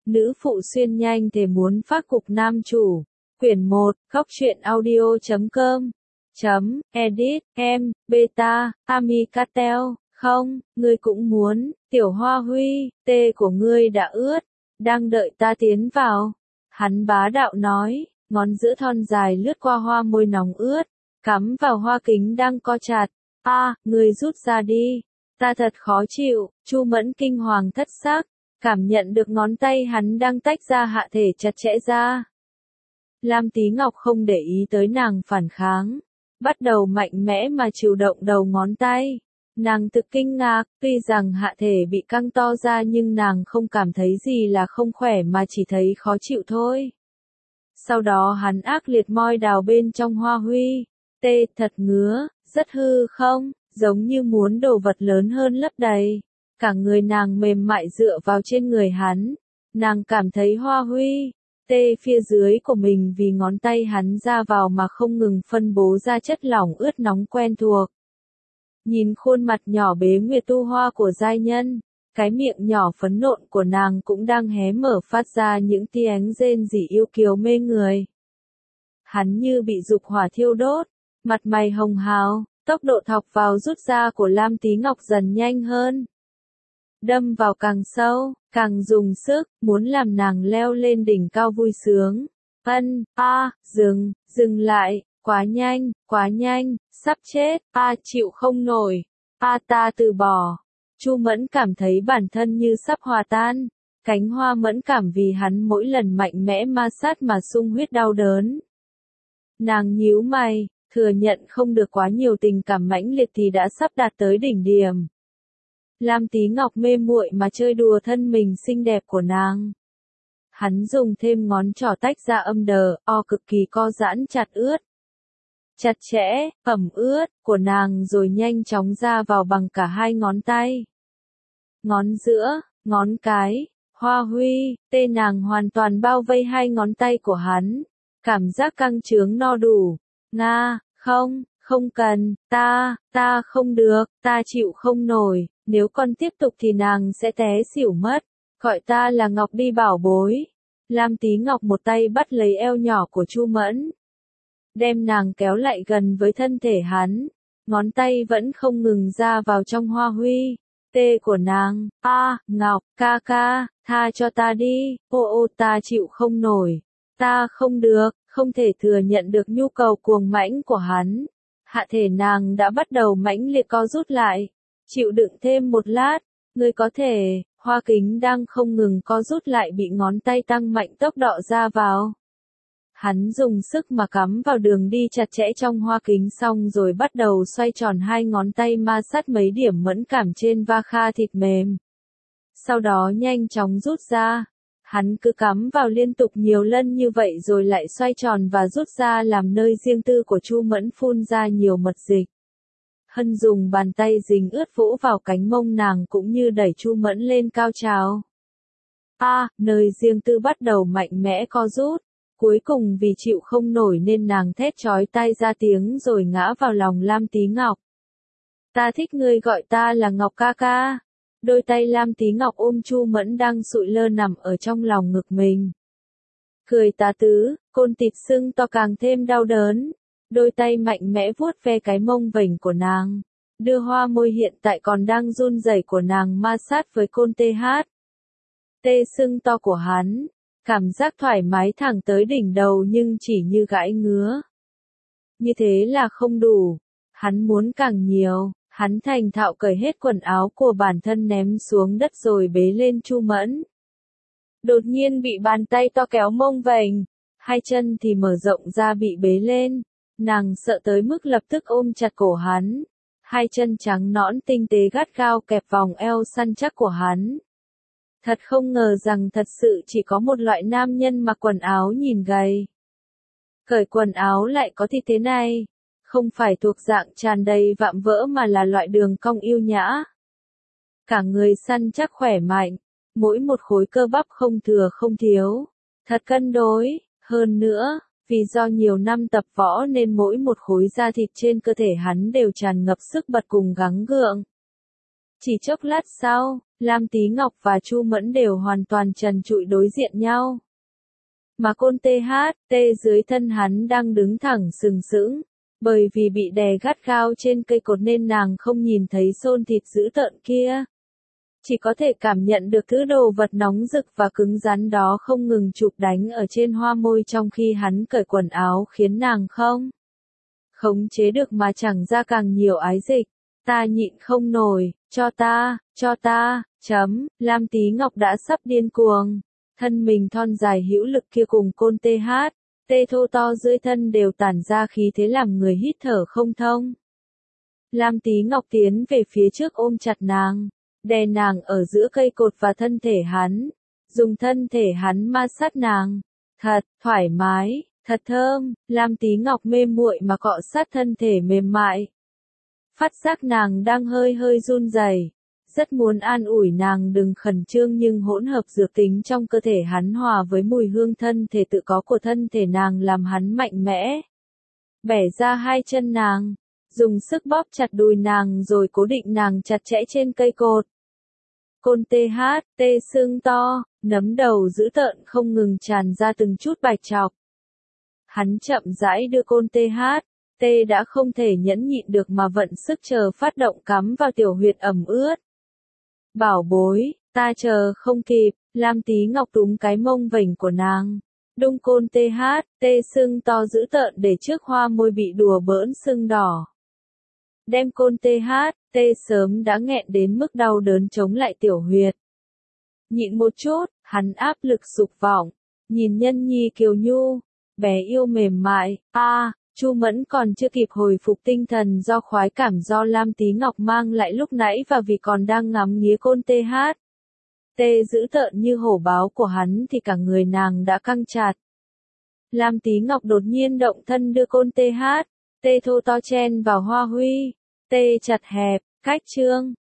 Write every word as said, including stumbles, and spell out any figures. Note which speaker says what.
Speaker 1: Nữ phụ xuyên nhanh thề muốn phát cục nam chủ. Quyển một, góc truyện audio chấm com. Chấm, edit, em, beta, Amicatel, không, ngươi cũng muốn, tiểu hoa huy, tê của ngươi đã ướt, đang đợi ta tiến vào. Hắn bá đạo nói, ngón giữa thon dài lướt qua hoa môi nóng ướt, cắm vào hoa kính đang co chặt. A, à, ngươi rút ra đi, ta thật khó chịu. Chu Mẫn kinh hoàng thất sắc, cảm nhận được ngón tay hắn đang tách ra hạ thể chặt chẽ ra. Lam Tí Ngọc không để ý tới nàng phản kháng, bắt đầu mạnh mẽ mà chịu động đầu ngón tay. Nàng thực kinh ngạc, tuy rằng hạ thể bị căng to ra nhưng nàng không cảm thấy gì là không khỏe mà chỉ thấy khó chịu thôi. Sau đó hắn ác liệt moi đào bên trong hoa huy. Tê, thật ngứa, rất hư không, giống như muốn đồ vật lớn hơn lấp đầy. Cả người nàng mềm mại dựa vào trên người hắn. Nàng cảm thấy hoa huy, tê phía dưới của mình vì ngón tay hắn ra vào mà không ngừng phân bố ra chất lỏng ướt nóng quen thuộc. Nhìn khuôn mặt nhỏ bế nguyệt tu hoa của giai nhân, cái miệng nhỏ phấn nộn của nàng cũng đang hé mở phát ra những tiếng rên rỉ yêu kiều mê người. Hắn như bị dục hỏa thiêu đốt, mặt mày hồng hào, tốc độ thọc vào rút ra của Lam Tí Ngọc dần nhanh hơn. Đâm vào càng sâu, càng dùng sức, muốn làm nàng leo lên đỉnh cao vui sướng. Ân, a, dừng, dừng lại, quá nhanh, quá nhanh, sắp chết, a chịu không nổi, a ta từ bỏ. Chu Mẫn cảm thấy bản thân như sắp hòa tan, cánh hoa mẫn cảm vì hắn mỗi lần mạnh mẽ ma sát mà sung huyết đau đớn. Nàng nhíu mày, thừa nhận không được quá nhiều tình cảm mãnh liệt thì đã sắp đạt tới đỉnh điểm. Lam Tí Ngọc mê muội mà chơi đùa thân mình xinh đẹp của nàng. Hắn dùng thêm ngón trỏ tách ra âm đờ, o cực kỳ co giãn chặt ướt. Chặt chẽ, ẩm ướt, của nàng rồi nhanh chóng ra vào bằng cả hai ngón tay. Ngón giữa, ngón cái, hoa huy, tê nàng hoàn toàn bao vây hai ngón tay của hắn. Cảm giác căng trướng no đủ. Nga, không, không cần, ta, ta không được, ta chịu không nổi. Nếu con tiếp tục thì nàng sẽ té xỉu mất. Gọi ta là Ngọc đi bảo bối. Lam Tí Ngọc một tay bắt lấy eo nhỏ của Chu Mẫn, đem nàng kéo lại gần với thân thể hắn. Ngón tay vẫn không ngừng ra vào trong hoa huy. Tê của nàng, a, à, Ngọc, ca ca, tha cho ta đi, ô ô ta chịu không nổi. Ta không được, không thể thừa nhận được nhu cầu cuồng mãnh của hắn. Hạ thể nàng đã bắt đầu mãnh liệt co rút lại. Chịu đựng thêm một lát, ngươi có thể, hoa kính đang không ngừng co rút lại bị ngón tay tăng mạnh tốc độ ra vào. Hắn dùng sức mà cắm vào đường đi chặt chẽ trong hoa kính xong rồi bắt đầu xoay tròn hai ngón tay ma sát mấy điểm mẫn cảm trên va kha thịt mềm. Sau đó nhanh chóng rút ra. Hắn cứ cắm vào liên tục nhiều lần như vậy rồi lại xoay tròn và rút ra làm nơi riêng tư của Chu Mẫn phun ra nhiều mật dịch. Hân dùng bàn tay dính ướt vỗ vào cánh mông nàng cũng như đẩy Chu Mẫn lên cao trào. A, à, nơi riêng tư bắt đầu mạnh mẽ co rút. Cuối cùng vì chịu không nổi nên nàng thét chói tai ra tiếng rồi ngã vào lòng Lam Tí Ngọc. Ta thích ngươi gọi ta là Ngọc ca ca. Đôi tay Lam Tí Ngọc ôm Chu Mẫn đang sụi lơ nằm ở trong lòng ngực mình. Cười tà tứ, côn thịt sưng to càng thêm đau đớn. Đôi tay mạnh mẽ vuốt ve cái mông vểnh của nàng. Đưa hoa môi hiện tại còn đang run rẩy của nàng ma sát với côn tê hát. Tê sưng to của hắn. Cảm giác thoải mái thẳng tới đỉnh đầu nhưng chỉ như gãi ngứa. Như thế là không đủ. Hắn muốn càng nhiều. Hắn thành thạo cởi hết quần áo của bản thân ném xuống đất rồi bế lên Chu Mẫn. Đột nhiên bị bàn tay to kéo mông vành. Hai chân thì mở rộng ra bị bế lên. Nàng sợ tới mức lập tức ôm chặt cổ hắn. Hai chân trắng nõn tinh tế gắt gao kẹp vòng eo săn chắc của hắn. Thật không ngờ rằng thật sự chỉ có một loại nam nhân mặc quần áo nhìn gầy. Cởi quần áo lại có thì thế này. Không phải thuộc dạng tràn đầy vạm vỡ mà là loại đường cong yêu nhã. Cả người săn chắc khỏe mạnh. Mỗi một khối cơ bắp không thừa không thiếu. Thật cân đối. Hơn nữa, vì do nhiều năm tập võ nên mỗi một khối da thịt trên cơ thể hắn đều tràn ngập sức bật cùng gắng gượng. Chỉ chốc lát sau, Lam Tí Ngọc và Chu Mẫn đều hoàn toàn trần trụi đối diện nhau. Mà Côn tê hát, tê dưới thân hắn đang đứng thẳng sừng sững, bởi vì bị đè gắt gao trên cây cột nên nàng không nhìn thấy xôn thịt dữ tợn kia. Chỉ có thể cảm nhận được thứ đồ vật nóng rực và cứng rắn đó không ngừng chụp đánh ở trên hoa môi trong khi hắn cởi quần áo khiến nàng không khống chế được mà chẳng ra càng nhiều ái dịch. Ta nhịn không nổi, cho ta, cho ta, chấm, Lam Tí Ngọc đã sắp điên cuồng. Thân mình thon dài hữu lực kia cùng Côn tê hát, tê thô to dưới thân đều tản ra khí thế làm người hít thở không thông. Lam Tí Ngọc tiến về phía trước ôm chặt nàng, đè nàng ở giữa cây cột và thân thể hắn, dùng thân thể hắn ma sát nàng. Thật thoải mái, thật thơm, Lam Tí Ngọc mê muội mà cọ sát thân thể mềm mại. Phát giác nàng đang hơi hơi run rẩy, rất muốn an ủi nàng đừng khẩn trương nhưng hỗn hợp dược tính trong cơ thể hắn hòa với mùi hương thân thể tự có của thân thể nàng làm hắn mạnh mẽ. Bẻ ra hai chân nàng, dùng sức bóp chặt đùi nàng rồi cố định nàng chặt chẽ trên cây cột. Côn tê hát, tê sưng to, nấm đầu dữ tợn không ngừng tràn ra từng chút bạch trọc. Hắn chậm rãi đưa Côn tê hát, tê đã không thể nhẫn nhịn được mà vận sức chờ phát động cắm vào tiểu huyệt ẩm ướt. Bảo bối, ta chờ không kịp, Lam Tí Ngọc túm cái mông vểnh của nàng. Đung Côn tê hát, tê sưng to dữ tợn để trước hoa môi bị đùa bỡn sưng đỏ. Đem Côn tê hát, tê sớm đã nghẹn đến mức đau đớn chống lại tiểu huyệt. Nhịn một chút, hắn áp lực dục vọng, nhìn nhân nhi kiều nhu, bé yêu mềm mại, a à, Chu Mẫn còn chưa kịp hồi phục tinh thần do khoái cảm do Lam Tí Ngọc mang lại lúc nãy và vì còn đang ngắm nghía Côn tê hát. Tê dữ tợn như hổ báo của hắn thì cả người nàng đã căng chặt. Lam Tí Ngọc đột nhiên động thân đưa Côn tê hát, tê thô to chen vào hoa huy, tê chặt hẹp, cách trương,